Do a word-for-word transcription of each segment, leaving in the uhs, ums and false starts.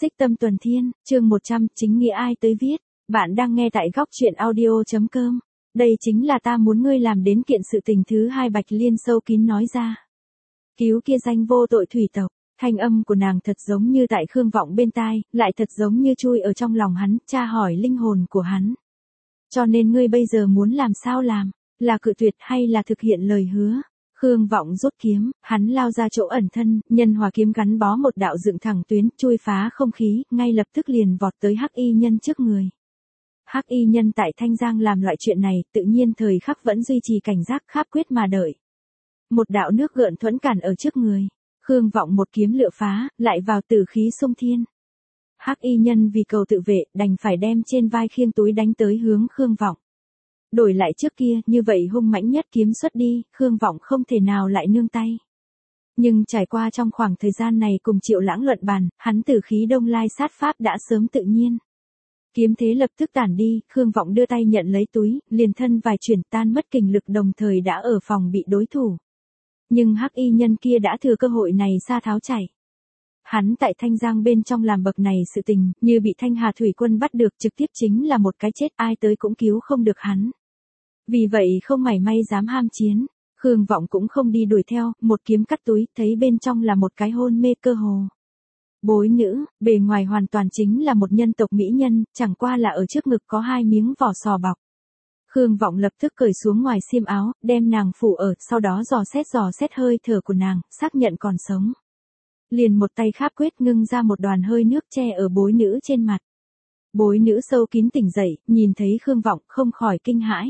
Xích Tâm Tuần Thiên, chương một trăm, chính nghĩa ai tới viết. Bạn đang nghe tại góc truyện audio.com. Đây chính là ta muốn ngươi làm đến kiện sự tình thứ hai. Bạch Liên sâu kín nói ra. Cứu kia danh vô tội thủy tộc. Thanh âm của nàng thật giống như tại Khương Vọng bên tai, lại thật giống như chui ở trong lòng hắn, tra hỏi linh hồn của hắn. Cho nên ngươi bây giờ muốn làm sao làm, là cự tuyệt hay là thực hiện lời hứa? Khương Vọng rút kiếm, hắn lao ra chỗ ẩn thân, nhân hòa kiếm gắn bó một đạo dựng thẳng tuyến, chui phá không khí, ngay lập tức liền vọt tới Hắc Y Nhân trước người. Hắc Y Nhân tại Thanh Giang làm loại chuyện này, tự nhiên thời khắc vẫn duy trì cảnh giác, kháp quyết mà đợi. Một đạo nước gợn thuẫn cản ở trước người, Khương Vọng một kiếm lựa phá, lại vào tử khí xung thiên. Hắc Y Nhân vì cầu tự vệ, đành phải đem trên vai khiêng túi đánh tới hướng Khương Vọng. Đổi lại trước kia, như vậy hung mãnh nhất kiếm xuất đi, Khương Vọng không thể nào lại nương tay. Nhưng trải qua trong khoảng thời gian này cùng Triệu Lãng luận bàn, hắn tử khí đông lai sát pháp đã sớm tự nhiên. Kiếm thế lập tức tản đi, Khương Vọng đưa tay nhận lấy túi, liền thân vài chuyển tan mất kình lực, đồng thời đã ở phòng bị đối thủ. Nhưng Hắc Y Nhân kia đã thừa cơ hội này sa tháo chạy. Hắn tại Thanh Giang bên trong làm bậc này sự tình, như bị Thanh Hà Thủy Quân bắt được, trực tiếp chính là một cái chết, ai tới cũng cứu không được hắn. Vì vậy không mảy may dám ham chiến, Khương Vọng cũng không đi đuổi theo, một kiếm cắt túi, thấy bên trong là một cái hôn mê cơ hồ. Bối nữ, bề ngoài hoàn toàn chính là một nhân tộc mỹ nhân, chẳng qua là ở trước ngực có hai miếng vỏ sò bọc. Khương Vọng lập tức cởi xuống ngoài xiêm áo, đem nàng phủ ở, sau đó dò xét dò xét hơi thở của nàng, xác nhận còn sống. Liền một tay kháp quyết ngưng ra một đoàn hơi nước che ở bối nữ trên mặt. Bối nữ sâu kín tỉnh dậy, nhìn thấy Khương Vọng không khỏi kinh hãi.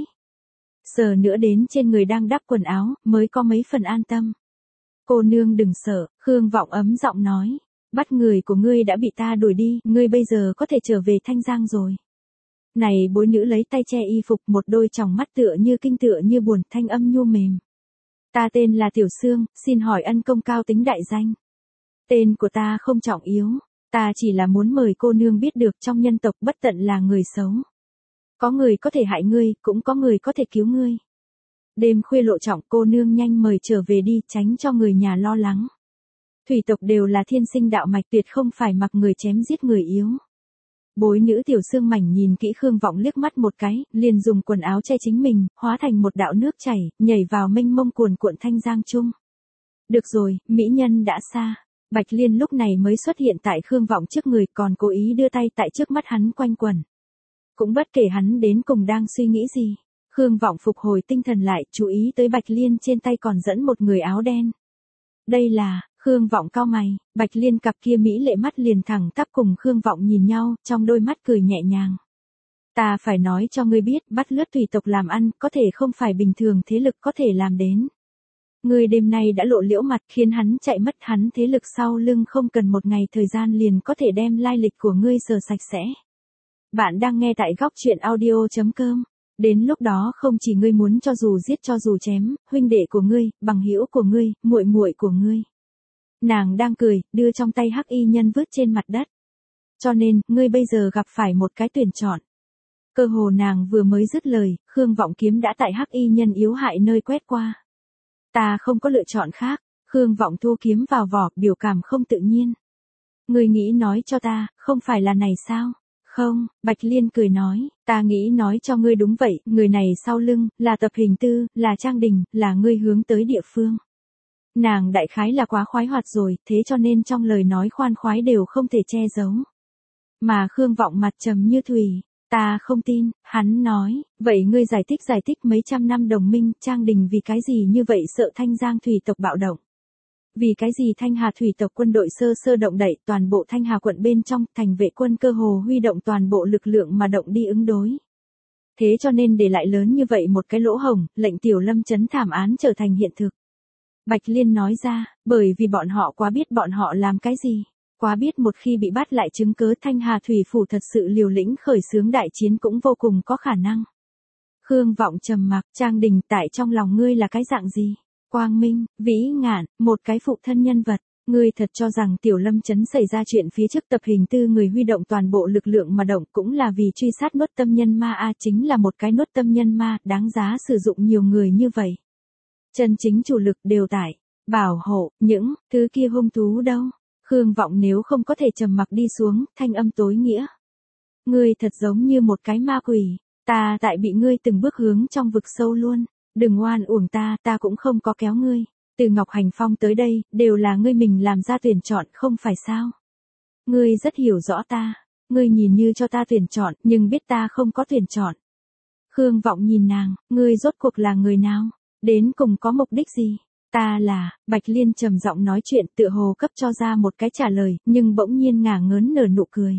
Sờ nữa đến trên người đang đắp quần áo, mới có mấy phần an tâm. Cô nương đừng sợ, Khương Vọng ấm giọng nói. Bắt người của ngươi đã bị ta đuổi đi, ngươi bây giờ có thể trở về Thanh Giang rồi. Này bối nữ lấy tay che y phục, một đôi tròng mắt tựa như kinh tựa như buồn, thanh âm nhu mềm. Ta tên là Tiểu Sương, xin hỏi ân công cao tính đại danh. Tên của ta không trọng yếu, ta chỉ là muốn mời cô nương biết được trong nhân tộc bất tận là người xấu. Có người có thể hại ngươi, cũng có người có thể cứu ngươi. Đêm khuya lộ trọng, cô nương nhanh mời trở về đi, tránh cho người nhà lo lắng. Thủy tộc đều là thiên sinh đạo mạch, tuyệt không phải mặc người chém giết người yếu. Bối nữ Tiểu Sương mảnh nhìn kỹ Khương Vọng liếc mắt một cái, liền dùng quần áo che chính mình, hóa thành một đạo nước chảy, nhảy vào mênh mông cuồn cuộn Thanh Giang chung. Được rồi, mỹ nhân đã xa. Bạch Liên lúc này mới xuất hiện tại Khương Vọng trước người, còn cố ý đưa tay tại trước mắt hắn quanh quẩn. Cũng bất kể hắn đến cùng đang suy nghĩ gì, Khương Vọng phục hồi tinh thần lại, chú ý tới Bạch Liên trên tay còn dẫn một người áo đen. Đây là, Khương Vọng cau mày, Bạch Liên cặp kia mỹ lệ mắt liền thẳng tắp cùng Khương Vọng nhìn nhau, trong đôi mắt cười nhẹ nhàng. Ta phải nói cho ngươi biết, bắt lướt thủy tộc làm ăn, có thể không phải bình thường thế lực có thể làm đến. Ngươi đêm nay đã lộ liễu mặt, khiến hắn chạy mất, hắn thế lực sau lưng không cần một ngày thời gian liền có thể đem lai lịch của ngươi sờ sạch sẽ. Bạn đang nghe tại góc truyện audio.com. Đến lúc đó không chỉ ngươi muốn cho dù giết cho dù chém, huynh đệ của ngươi, bằng hữu của ngươi, muội muội của ngươi. Nàng đang cười, đưa trong tay Hắc Y Nhân vứt trên mặt đất. Cho nên, ngươi bây giờ gặp phải một cái tuyển chọn. Cơ hồ nàng vừa mới dứt lời, Khương Vọng kiếm đã tại Hắc Y Nhân yếu hại nơi quét qua. Ta không có lựa chọn khác, Khương Vọng thu kiếm vào vỏ, biểu cảm không tự nhiên. Ngươi nghĩ nói cho ta, không phải là này sao? Không, Bạch Liên cười nói, ta nghĩ nói cho ngươi đúng vậy, người này sau lưng, là Tập Hình Tư, là Trang Đình, là ngươi hướng tới địa phương. Nàng đại khái là quá khoái hoạt rồi, thế cho nên trong lời nói khoan khoái đều không thể che giấu. Mà Khương Vọng mặt trầm như thủy, ta không tin, hắn nói, vậy ngươi giải thích giải thích mấy trăm năm đồng minh, Trang Đình vì cái gì như vậy sợ Thanh Giang thủy tộc bạo động. Vì cái gì Thanh Hà thủy tộc quân đội sơ sơ động đậy toàn bộ Thanh Hà quận bên trong, thành vệ quân cơ hồ huy động toàn bộ lực lượng mà động đi ứng đối. Thế cho nên để lại lớn như vậy một cái lỗ hổng, lệnh Tiểu Lâm trấn thảm án trở thành hiện thực. Bạch Liên nói ra, bởi vì bọn họ quá biết bọn họ làm cái gì, quá biết một khi bị bắt lại chứng cớ Thanh Hà thủy phủ thật sự liều lĩnh khởi xướng đại chiến cũng vô cùng có khả năng. Khương Vọng trầm mặc, Trang Đình tại trong lòng ngươi là cái dạng gì? Quang minh, vĩ ngạn, một cái phụ thân nhân vật, ngươi thật cho rằng Tiểu Lâm trấn xảy ra chuyện phía trước Tập Hình Tư người huy động toàn bộ lực lượng mà động cũng là vì truy sát nuốt tâm nhân ma a, chính là một cái nuốt tâm nhân ma, đáng giá sử dụng nhiều người như vậy. Chân chính chủ lực đều tại bảo hộ những thứ kia hung thú đâu? Khương Vọng nếu không có thể trầm mặc đi xuống, thanh âm tối nghĩa. Ngươi thật giống như một cái ma quỷ, ta tại bị ngươi từng bước hướng trong vực sâu luôn, đừng oan uổng ta, ta cũng không có kéo ngươi. Từ Ngọc Hành Phong tới đây, đều là ngươi mình làm ra tuyển chọn không phải sao? Ngươi rất hiểu rõ ta, ngươi nhìn như cho ta tuyển chọn, nhưng biết ta không có tuyển chọn. Khương Vọng nhìn nàng, ngươi rốt cuộc là người nào? Đến cùng có mục đích gì? Ta là, Bạch Liên trầm giọng nói chuyện tựa hồ cấp cho ra một cái trả lời, nhưng bỗng nhiên ngả ngớn nở nụ cười.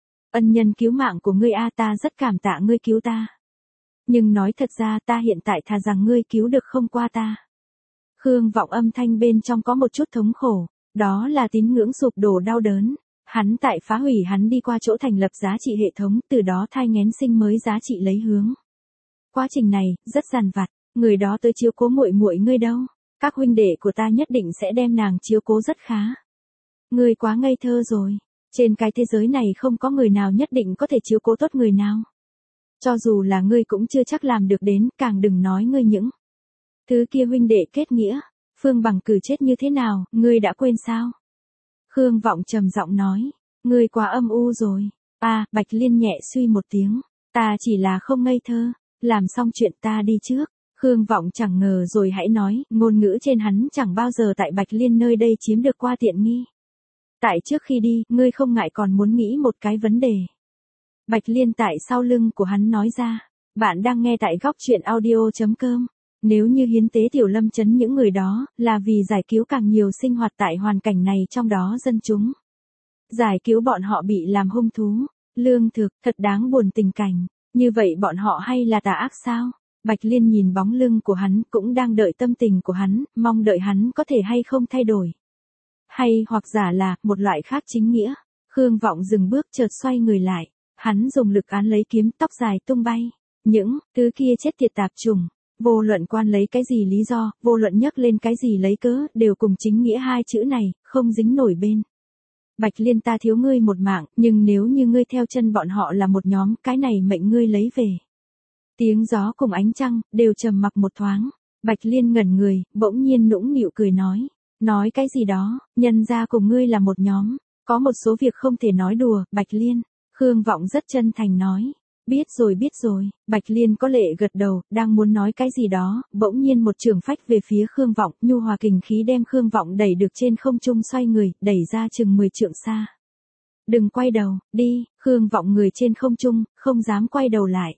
Ân nhân cứu mạng của ngươi a ta rất cảm tạ ngươi cứu ta. Nhưng nói thật ra ta hiện tại thà rằng ngươi cứu được không qua ta. Khương Vọng âm thanh bên trong có một chút thống khổ, đó là tín ngưỡng sụp đổ đau đớn. Hắn tại phá hủy hắn đi qua chỗ thành lập giá trị hệ thống, từ đó thai nghén sinh mới giá trị lấy hướng. Quá trình này, rất dằn vặt, người đó tới chiếu cố muội muội ngươi đâu. Các huynh đệ của ta nhất định sẽ đem nàng chiếu cố rất khá. Ngươi quá ngây thơ rồi. Trên cái thế giới này không có người nào nhất định có thể chiếu cố tốt người nào. Cho dù là ngươi cũng chưa chắc làm được đến, càng đừng nói ngươi những thứ kia huynh đệ kết nghĩa. Phương Bằng Cử chết như thế nào, ngươi đã quên sao? Khương Vọng trầm giọng nói, ngươi quá âm u rồi. À, Bạch Liên nhẹ suy một tiếng, ta chỉ là không ngây thơ, làm xong chuyện ta đi trước. Khương Vọng chẳng ngờ rồi hãy nói, ngôn ngữ trên hắn chẳng bao giờ tại Bạch Liên nơi đây chiếm được qua tiện nghi. Tại trước khi đi, ngươi không ngại còn muốn nghĩ một cái vấn đề. Bạch Liên tại sau lưng của hắn nói ra, bạn đang nghe tại góc truyện audio.com. Nếu như hiến tế Tiểu Lâm Chấn những người đó, là vì giải cứu càng nhiều sinh hoạt tại hoàn cảnh này trong đó dân chúng. Giải cứu bọn họ bị làm hung thú, lương thực, thật đáng buồn tình cảnh. Như vậy bọn họ hay là tà ác sao? Bạch Liên nhìn bóng lưng của hắn, cũng đang đợi tâm tình của hắn, mong đợi hắn có thể hay không thay đổi. Hay hoặc giả là, một loại khác chính nghĩa. Khương Vọng dừng bước chợt xoay người lại. Hắn dùng lực án lấy kiếm, tóc dài tung bay. Những thứ kia chết tiệt tạp trùng. Vô luận quan lấy cái gì lý do, vô luận nhắc lên cái gì lấy cớ, đều cùng chính nghĩa hai chữ này, không dính nổi bên. Bạch Liên ta thiếu ngươi một mạng, nhưng nếu như ngươi theo chân bọn họ là một nhóm, cái này mệnh ngươi lấy về. Tiếng gió cùng ánh trăng, đều trầm mặc một thoáng. Bạch Liên ngẩn người, bỗng nhiên nũng nịu cười nói. Nói cái gì đó, nhân ra cùng ngươi là một nhóm. Có một số việc không thể nói đùa, Bạch Liên. Khương Vọng rất chân thành nói. Biết rồi biết rồi, Bạch Liên có lệ gật đầu, đang muốn nói cái gì đó, bỗng nhiên một trường phách về phía Khương Vọng, nhu hòa kình khí đem Khương Vọng đẩy được trên không trung xoay người, đẩy ra chừng mười trượng xa. Đừng quay đầu, đi, Khương Vọng người trên không trung, không dám quay đầu lại.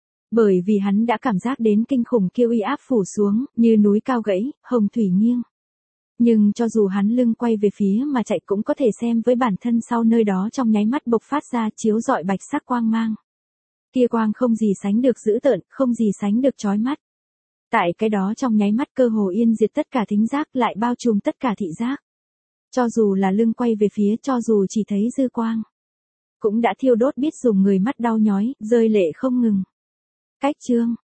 Bởi vì hắn đã cảm giác đến kinh khủng kia uy áp phủ xuống, như núi cao gãy, hồng thủy nghiêng. Nhưng cho dù hắn lưng quay về phía mà chạy cũng có thể xem với bản thân sau nơi đó trong nháy mắt bộc phát ra chiếu rọi bạch sắc quang mang. Kia quang không gì sánh được dữ tợn, không gì sánh được chói mắt. Tại cái đó trong nháy mắt cơ hồ yên diệt tất cả thính giác, lại bao trùm tất cả thị giác. Cho dù là lưng quay về phía, cho dù chỉ thấy dư quang, cũng đã thiêu đốt biết dùng người mắt đau nhói, rơi lệ không ngừng. Cách chương